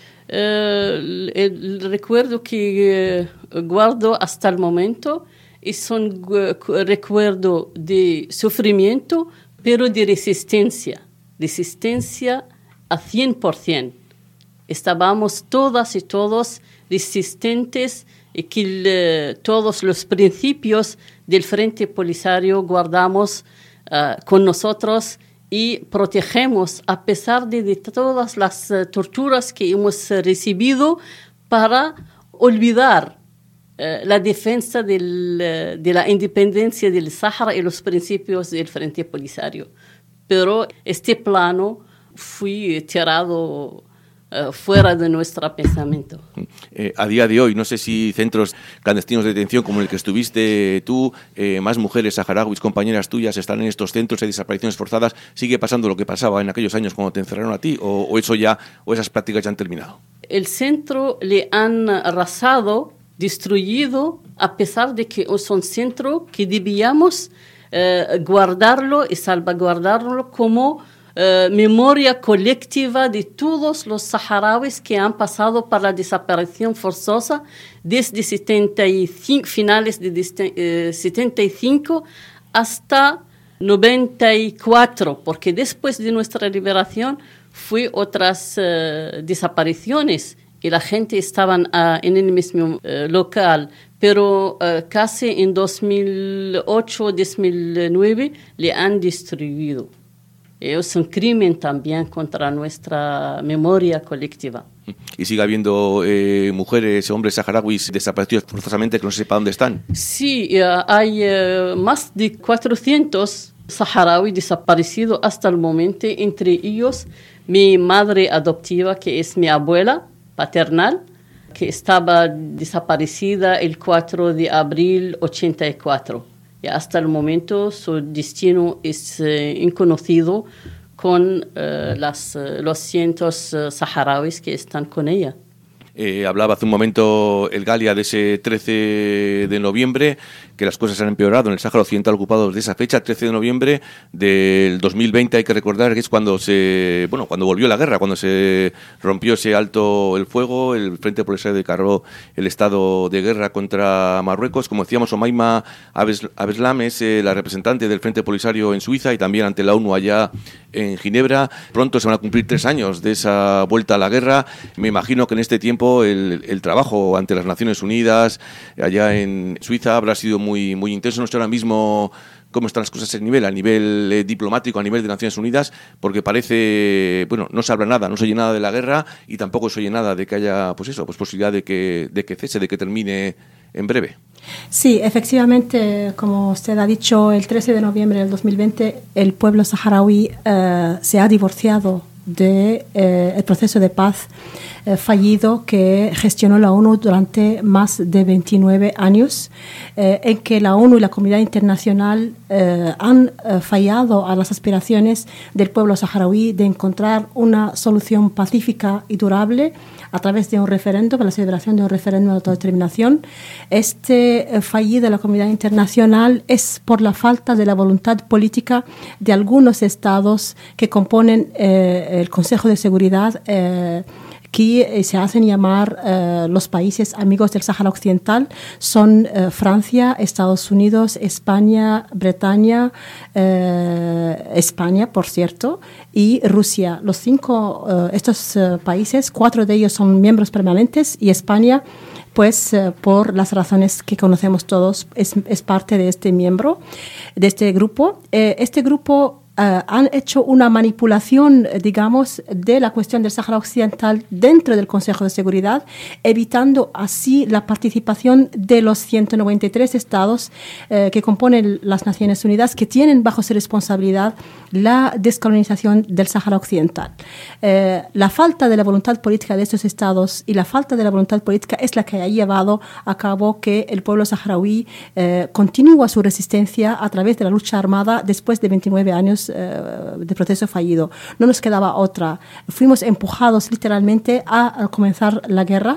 Uh, el, el recuerdo que uh, guardo hasta el momento es un uh, recuerdo de sufrimiento, pero de resistencia, resistencia a cien por ciento. Estábamos todas y todos resistentes y que uh, todos los principios del Frente Polisario guardamos uh, con nosotros y protegemos a pesar de, de todas las uh, torturas que hemos uh, recibido para olvidar uh, la defensa del, uh, de la independencia del Sáhara y los principios del Frente Polisario. Pero este plano fue tirado uh, fuera de nuestro pensamiento. Eh, a día de hoy, no sé si centros clandestinos de detención como el que estuviste tú, eh, más mujeres saharauis, compañeras tuyas, están en estos centros de desapariciones forzadas. ¿Sigue pasando lo que pasaba en aquellos años cuando te encerraron a ti o, o eso ya, o esas prácticas ya han terminado? El centro le han arrasado, destruido, a pesar de que es un centro que debíamos eh, guardarlo y salvaguardarlo como eh, memoria colectiva de todos los saharauis que han pasado por la desaparición forzosa desde setenta y cinco, finales de eh, setenta y cinco hasta noventa y cuatro, porque después de nuestra liberación fue otras uh, desapariciones y la gente estaba uh, en el mismo uh, local, pero uh, casi en dos mil ocho, dos mil nueve le han destruido. Es un crimen también contra nuestra memoria colectiva. ¿Y sigue habiendo eh, mujeres, hombres saharauis desaparecidos forzosamente que no se sepa dónde están? Sí, uh, hay uh, más de cuatrocientos saharauis desaparecidos hasta el momento, entre ellos mi madre adoptiva, que es mi abuela paternal, que estaba desaparecida el cuatro de abril ochenta y cuatro. Y hasta el momento su destino es eh, inconocido con eh, las, eh, los cientos eh, saharauis que están con ella. Eh, hablaba hace un momento el Galia de ese trece de noviembre, que las cosas han empeorado en el Sáhara Occidental ocupado desde esa fecha, trece de noviembre del dos mil veinte. Hay que recordar que es cuando se, bueno, cuando volvió la guerra, cuando se rompió ese alto el fuego, el Frente Polisario declaró el estado de guerra contra Marruecos. Como decíamos, Omaima Abdeslam es eh, la representante del Frente Polisario en Suiza y también ante la ONU allá en Ginebra. Pronto se van a cumplir tres años de esa vuelta a la guerra. Me imagino que en este tiempo el, el trabajo ante las Naciones Unidas allá en Suiza habrá sido muy, muy intenso. No sé ahora mismo cómo están las cosas a nivel, a nivel eh, diplomático, a nivel de Naciones Unidas, porque parece, bueno, no se habla nada, no se oye nada de la guerra y tampoco se oye nada de que haya, pues eso, pues posibilidad de que, de que cese, de que termine en breve. Sí, efectivamente, como usted ha dicho, el trece de noviembre del dos mil veinte el pueblo saharaui eh, se ha divorciado del de, eh, proceso de paz eh, fallido que gestionó la ONU durante más de veintinueve años, eh, en que la ONU y la comunidad internacional eh, han eh, fallado a las aspiraciones del pueblo saharaui de encontrar una solución pacífica y durable a través de un referéndum, la celebración de un referéndum de autodeterminación. Este eh, fallido de la comunidad internacional es por la falta de la voluntad política de algunos estados que componen eh, el Consejo de Seguridad, eh, que se hacen llamar eh, los países amigos del Sáhara Occidental. Son eh, Francia, Estados Unidos, España, Bretaña, eh, España, por cierto, y Rusia. Los cinco, eh, estos eh, países, cuatro de ellos son miembros permanentes y España, pues eh, por las razones que conocemos todos, es, es parte de este miembro, de este grupo. Eh, este grupo Uh, han hecho una manipulación, digamos, de la cuestión del Sáhara Occidental dentro del Consejo de Seguridad, evitando así la participación de los ciento noventa y tres estados uh, que componen las Naciones Unidas, que tienen bajo su responsabilidad la descolonización del Sáhara Occidental. Uh, la falta de la voluntad política de estos estados y la falta de la voluntad política es la que ha llevado a cabo que el pueblo saharaui uh, continúa su resistencia a través de la lucha armada después de veintinueve años de proceso fallido. No nos quedaba otra. Fuimos empujados literalmente a, a comenzar la guerra.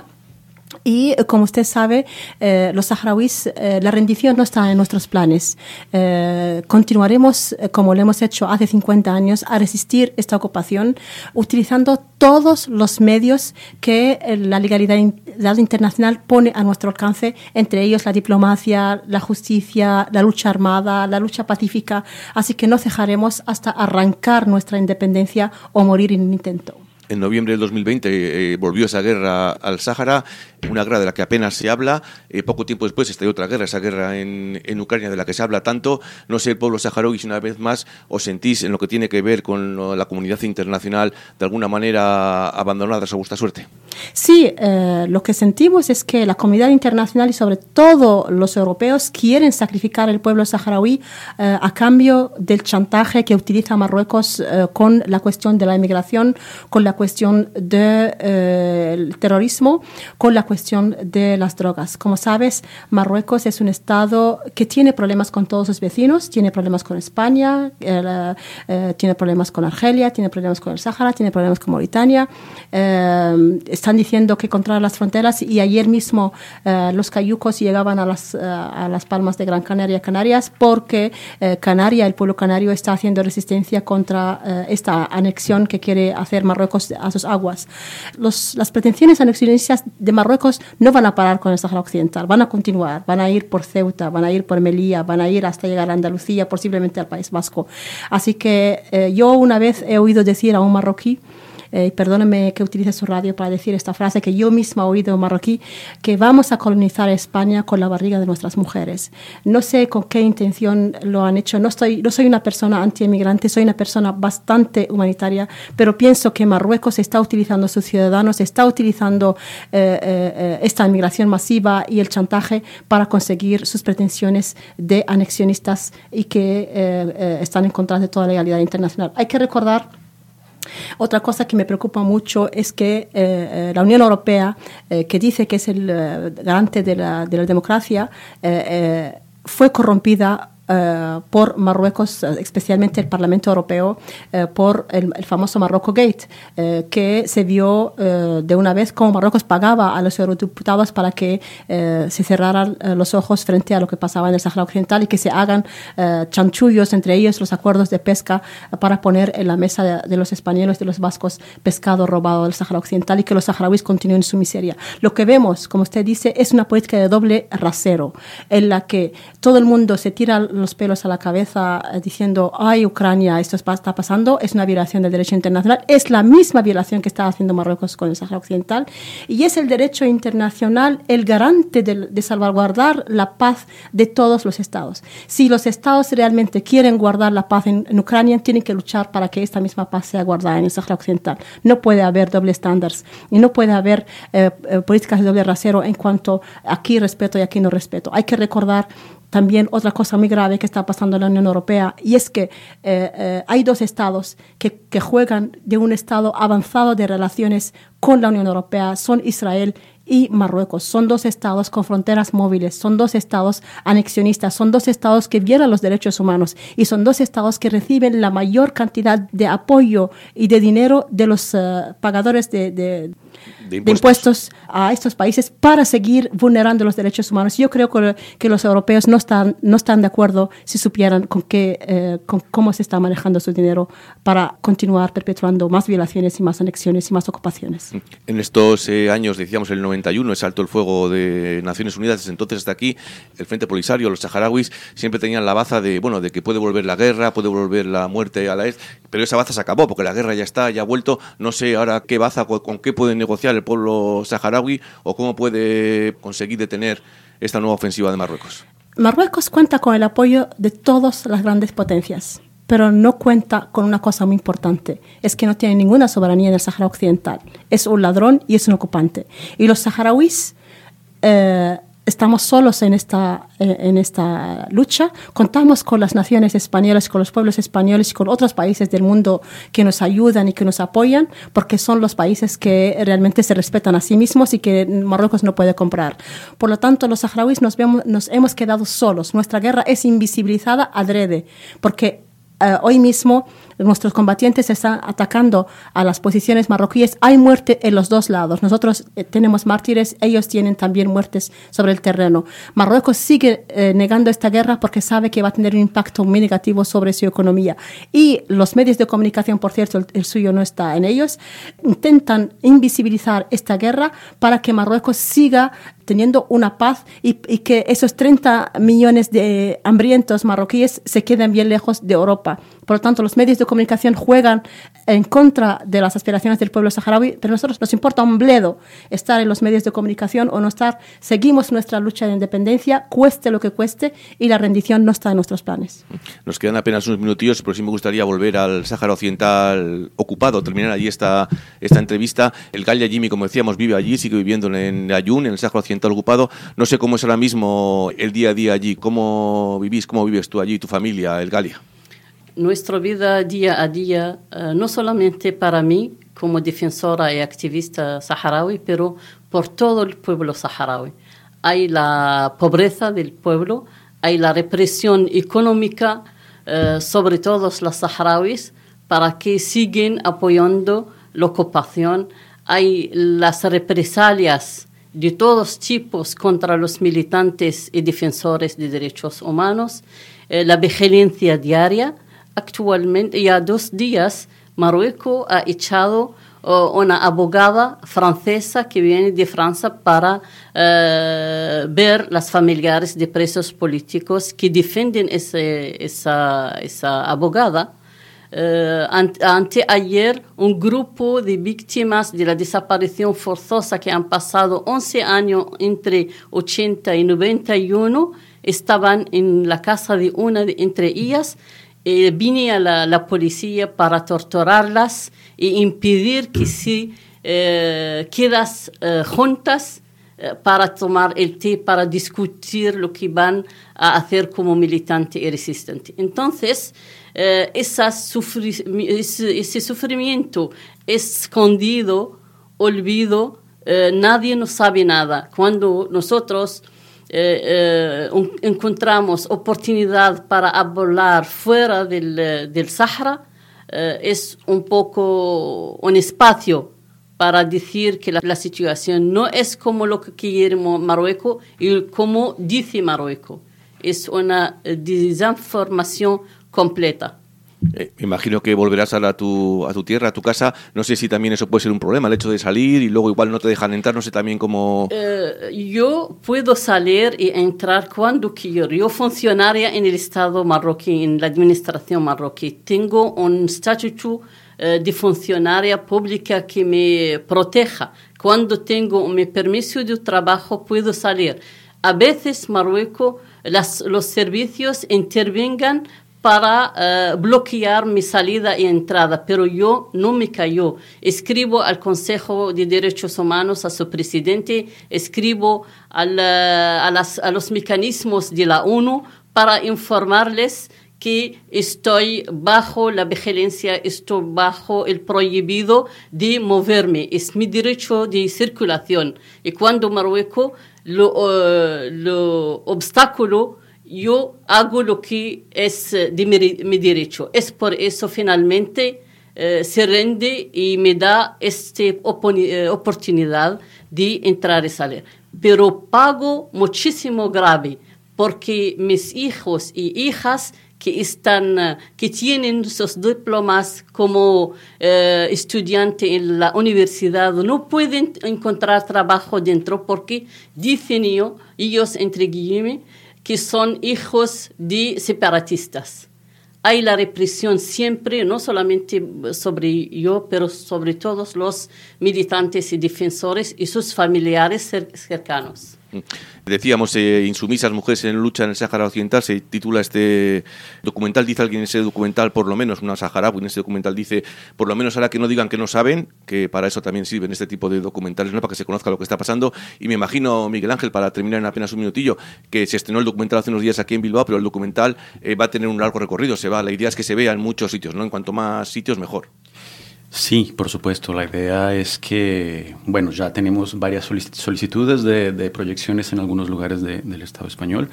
Y como usted sabe, eh, los saharauis, eh, la rendición no está en nuestros planes. Eh, continuaremos, eh, como lo hemos hecho hace cincuenta años, a resistir esta ocupación utilizando todos los medios que eh, la legalidad in- internacional pone a nuestro alcance, entre ellos la diplomacia, la justicia, la lucha armada, la lucha pacífica. Así que no cejaremos hasta arrancar nuestra independencia o morir en el intento. En noviembre del dos mil veinte eh, volvió esa guerra al Sáhara, una guerra de la que apenas se habla. Eh, poco tiempo después estalló otra guerra, esa guerra en, en Ucrania de la que se habla tanto. No sé, el pueblo saharaui, si una vez más os sentís en lo que tiene que ver con la comunidad internacional de alguna manera abandonadas a vuestra suerte. Sí, eh, lo que sentimos es que la comunidad internacional y sobre todo los europeos quieren sacrificar al pueblo saharaui eh, a cambio del chantaje que utiliza Marruecos eh, con la cuestión de la inmigración, con la la cuestión del de, eh, terrorismo con la cuestión de las drogas. Como sabes, Marruecos es un estado que tiene problemas con todos sus vecinos, tiene problemas con España, eh, eh, tiene problemas con Argelia, tiene problemas con el Sáhara, tiene problemas con Mauritania. Eh, están diciendo que controlan las fronteras y ayer mismo eh, los cayucos llegaban a las, uh, a las Palmas de Gran Canaria, Canarias, porque eh, Canaria, el pueblo canario, está haciendo resistencia contra eh, esta anexión que quiere hacer Marruecos a sus aguas. Los, las pretensiones anexionistas de Marruecos no van a parar con el Sáhara Occidental, van a continuar, van a ir por Ceuta, van a ir por Melilla, van a ir hasta llegar a Andalucía, posiblemente al País Vasco. Así que eh, yo una vez he oído decir a un marroquí, Eh, perdóneme que utilice su radio para decir esta frase que yo misma he oído en marroquí, que vamos a colonizar España con la barriga de nuestras mujeres. No sé con qué intención lo han hecho. No, estoy, no soy una persona anti-emigrante, soy una persona bastante humanitaria, pero pienso que Marruecos está utilizando a sus ciudadanos, está utilizando eh, eh, esta inmigración masiva y el chantaje para conseguir sus pretensiones de anexionistas y que eh, eh, están en contra de toda la legalidad internacional. Hay que recordar otra cosa que me preocupa mucho es que eh, la Unión Europea, eh, que dice que es el eh, garante de la, de la democracia, eh, eh, fue corrompida Uh, por Marruecos, especialmente el Parlamento Europeo, uh, por el, el famoso Marroco Gate, uh, que se vio uh, de una vez como Marruecos pagaba a los eurodiputados para que uh, se cerraran uh, los ojos frente a lo que pasaba en el Sáhara Occidental y que se hagan uh, chanchullos, entre ellos los acuerdos de pesca, uh, para poner en la mesa de, de los españoles, de los vascos, pescado robado del Sáhara Occidental y que los saharauis continúen su miseria. Lo que vemos, como usted dice, es una política de doble rasero, en la que todo el mundo se tira los pelos a la cabeza eh, diciendo, ay, Ucrania, esto está pasando, es una violación del derecho internacional. Es la misma violación que está haciendo Marruecos con el Sáhara Occidental y es el derecho internacional el garante de, de salvaguardar la paz de todos los estados. Si los estados realmente quieren guardar la paz en, en Ucrania, tienen que luchar para que esta misma paz sea guardada en el Sáhara Occidental. No puede haber doble estándares y no puede haber eh, eh, políticas de doble rasero en cuanto aquí respeto y aquí no respeto. Hay que recordar también otra cosa muy grave que está pasando en la Unión Europea y es que eh, eh, hay dos estados que, que juegan de un estado avanzado de relaciones con la Unión Europea, son Israel y Marruecos. Son dos estados con fronteras móviles, son dos estados anexionistas, son dos estados que violan los derechos humanos y son dos estados que reciben la mayor cantidad de apoyo y de dinero de los uh, pagadores de, de, de, impuestos. de impuestos a estos países para seguir vulnerando los derechos humanos. Yo creo que, que los europeos no están, no están de acuerdo si supieran con, qué, eh, con cómo se está manejando su dinero para continuar perpetuando más violaciones y más anexiones y más ocupaciones. En estos eh, años, decíamos, el noventa y uno, es alto el fuego de Naciones Unidas, desde entonces hasta aquí, el Frente Polisario, los saharauis, siempre tenían la baza de, bueno, de que puede volver la guerra, puede volver la muerte a la vez, pero esa baza se acabó, porque la guerra ya está, ya ha vuelto, no sé ahora qué baza, con, con qué puede negociar el pueblo saharaui o cómo puede conseguir detener esta nueva ofensiva de Marruecos. Marruecos cuenta con el apoyo de todas las grandes potencias, pero no cuenta con una cosa muy importante, es que no tiene ninguna soberanía en el Sáhara Occidental. Es un ladrón y es un ocupante. Y los saharauis eh, estamos solos en esta, eh, en esta lucha. Contamos con las naciones españolas, con los pueblos españoles y con otros países del mundo que nos ayudan y que nos apoyan, porque son los países que realmente se respetan a sí mismos y que Marruecos no puede comprar. Por lo tanto, los saharauis nos, vemos, nos hemos quedado solos. Nuestra guerra es invisibilizada adrede, porque Uh, hoy mismo nuestros combatientes están atacando a las posiciones marroquíes. Hay muerte en los dos lados. Nosotros eh, tenemos mártires, ellos tienen también muertes sobre el terreno. Marruecos sigue eh, negando esta guerra porque sabe que va a tener un impacto muy negativo sobre su economía. Y los medios de comunicación, por cierto, el, el suyo no está en ellos, intentan invisibilizar esta guerra para que Marruecos siga teniendo una paz y, y que esos treinta millones de hambrientos marroquíes se queden bien lejos de Europa. Por lo tanto, los medios de comunicación juegan en contra de las aspiraciones del pueblo saharaui, pero a nosotros nos importa un bledo estar en los medios de comunicación o no estar. Seguimos nuestra lucha de independencia, cueste lo que cueste, y la rendición no está en nuestros planes. Nos quedan apenas unos minutillos, pero sí me gustaría volver al Sáhara Occidental ocupado, terminar allí esta, esta entrevista. El Galia Jimmy, como decíamos, vive allí, sigue viviendo en Ayun, en el Sáhara Occidental ocupado. No sé cómo es ahora mismo el día a día allí. ¿Cómo vivís, cómo vives tú allí, tu familia, el Galia? Nuestra vida día a día, uh, no solamente para mí, como defensora y activista saharaui, pero por todo el pueblo saharaui. Hay la pobreza del pueblo, hay la represión económica eh, sobre todos los saharauis para que sigan apoyando la ocupación. Hay las represalias de todos tipos contra los militantes y defensores de derechos humanos, eh, la vigilancia diaria. Actualmente, ya dos días, Marruecos ha echado uh, una abogada francesa que viene de Francia para uh, ver las familiares de presos políticos que defienden ese, esa, esa abogada. Uh, ante, anteayer, un grupo de víctimas de la desaparición forzosa que han pasado once años entre ochenta y noventa y uno estaban en la casa de una de entre ellas. Eh, vine la, la policía para torturarlas e impedir que se eh, quedas eh, juntas eh, para tomar el té, para discutir lo que van a hacer como militante y resistente. Entonces, eh, esa sufri- ese, ese sufrimiento escondido, olvido, eh, nadie nos sabe nada. Cuando nosotros Eh, eh, un, encontramos oportunidad para hablar fuera del, del Sahara, eh, es un poco un espacio para decir que la, la situación no es como lo que quiere Marruecos y como dice Marruecos. Es una desinformación completa. Eh, me imagino que volverás a, la, tu, a tu tierra, a tu casa. No sé si también eso puede ser un problema, el hecho de salir y luego igual no te dejan entrar. No sé también cómo... Eh, yo puedo salir y entrar cuando quiero. Yo funcionaria en el Estado marroquí, en la administración marroquí. Tengo un estatuto eh, de funcionaria pública que me proteja. Cuando tengo mi permiso de trabajo puedo salir. A veces Marruecos, las, los servicios intervengan para uh, bloquear mi salida y entrada, pero yo no me callo. Escribo al Consejo de Derechos Humanos, a su presidente, escribo al, uh, a, las, a los mecanismos de la ONU para informarles que estoy bajo la vigilancia, estoy bajo el prohibido de moverme. Es mi derecho de circulación. Y cuando Marruecos lo, uh, lo obstáculo, yo hago lo que es de mi, mi derecho. Es por eso finalmente eh, se rinde y me da esta eh, oportunidad de entrar y salir. Pero pago muchísimo grave porque mis hijos y hijas que están, que tienen sus diplomas como eh, estudiante en la universidad no pueden encontrar trabajo dentro porque dicen ellos, ellos entre guillemets, que son hijos de separatistas. Hay la represión siempre, no solamente sobre yo, pero sobre todos los militantes y defensores y sus familiares cer- cercanos. Decíamos, eh, Insumisas mujeres en lucha en el Sáhara Occidental, se titula este documental. Dice alguien en ese documental, por lo menos una saharaui en ese documental dice, por lo menos ahora que no digan que no saben, que para eso también sirven este tipo de documentales, ¿no? Para que se conozca lo que está pasando. Y me imagino, Miguel Ángel, para terminar en apenas un minutillo, que se estrenó el documental hace unos días aquí en Bilbao, pero el documental eh, va a tener un largo recorrido, se va, la idea es que se vea en muchos sitios, ¿no? En cuanto más sitios, mejor. Sí, por supuesto. La idea es que, bueno, ya tenemos varias solicitudes de, de proyecciones en algunos lugares de, del Estado español.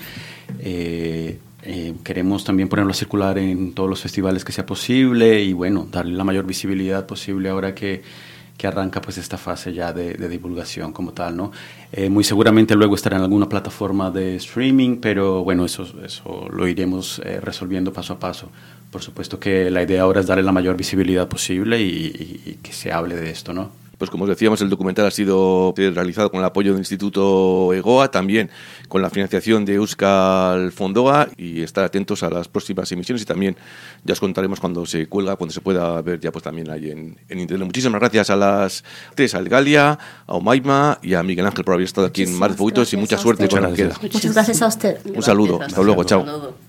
Eh, eh, queremos también ponerlo a circular en todos los festivales que sea posible y, bueno, darle la mayor visibilidad posible ahora que, que arranca pues esta fase ya de, de divulgación como tal, ¿no? Eh, muy seguramente luego estará en alguna plataforma de streaming, pero, bueno, eso, eso lo iremos eh, resolviendo paso a paso. Por supuesto que la idea ahora es darle la mayor visibilidad posible y, y, y que se hable de esto, ¿no? Pues como os decíamos, el documental ha sido realizado con el apoyo del Instituto EGOA, también con la financiación de Euskal Fondoa, y estar atentos a las próximas emisiones y también ya os contaremos cuando se cuelga, cuando se pueda ver ya pues también ahí en, en internet. Muchísimas gracias a las tres, a Elgalia, a Omaima y a Miguel Ángel por haber estado aquí en Mar de Foguitos y mucha suerte con la queda. Muchas gracias a usted. Un saludo, Gracias. hasta luego, chao. Saludo.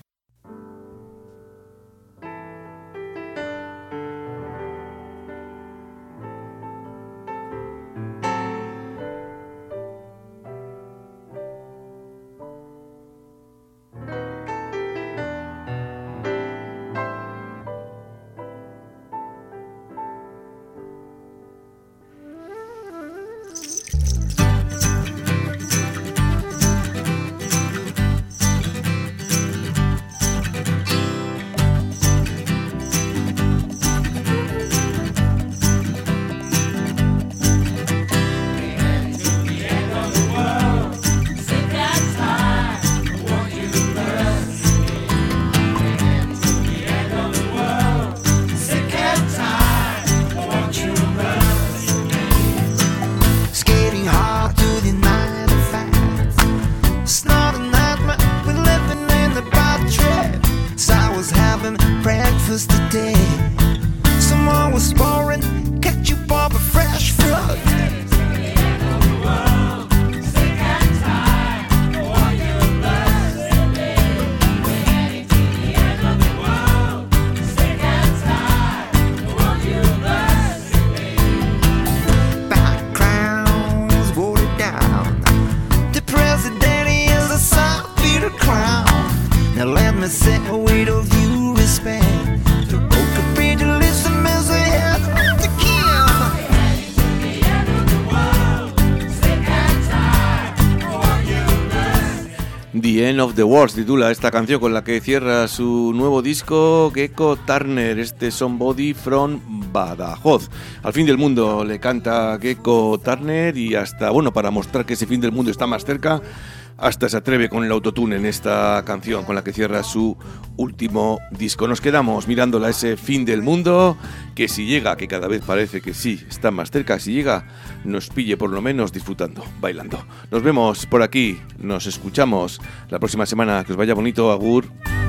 breakfast today. Someone was pouring ketchup on a fresh fruit. Now let me say a word of you respect. The road capitalism is the end of the The End of the World titula esta canción con la que cierra su nuevo disco Gecko Turner, este Somebody from Badajoz. Al fin del mundo le canta Gecko Turner y hasta, bueno, para mostrar que ese fin del mundo está más cerca, hasta se atreve con el autotune en esta canción con la que cierra su último disco. Nos quedamos mirándola, ese fin del mundo, que si llega, que cada vez parece que sí, está más cerca, si llega, nos pille por lo menos disfrutando, bailando. Nos vemos por aquí, nos escuchamos la próxima semana, que os vaya bonito, agur.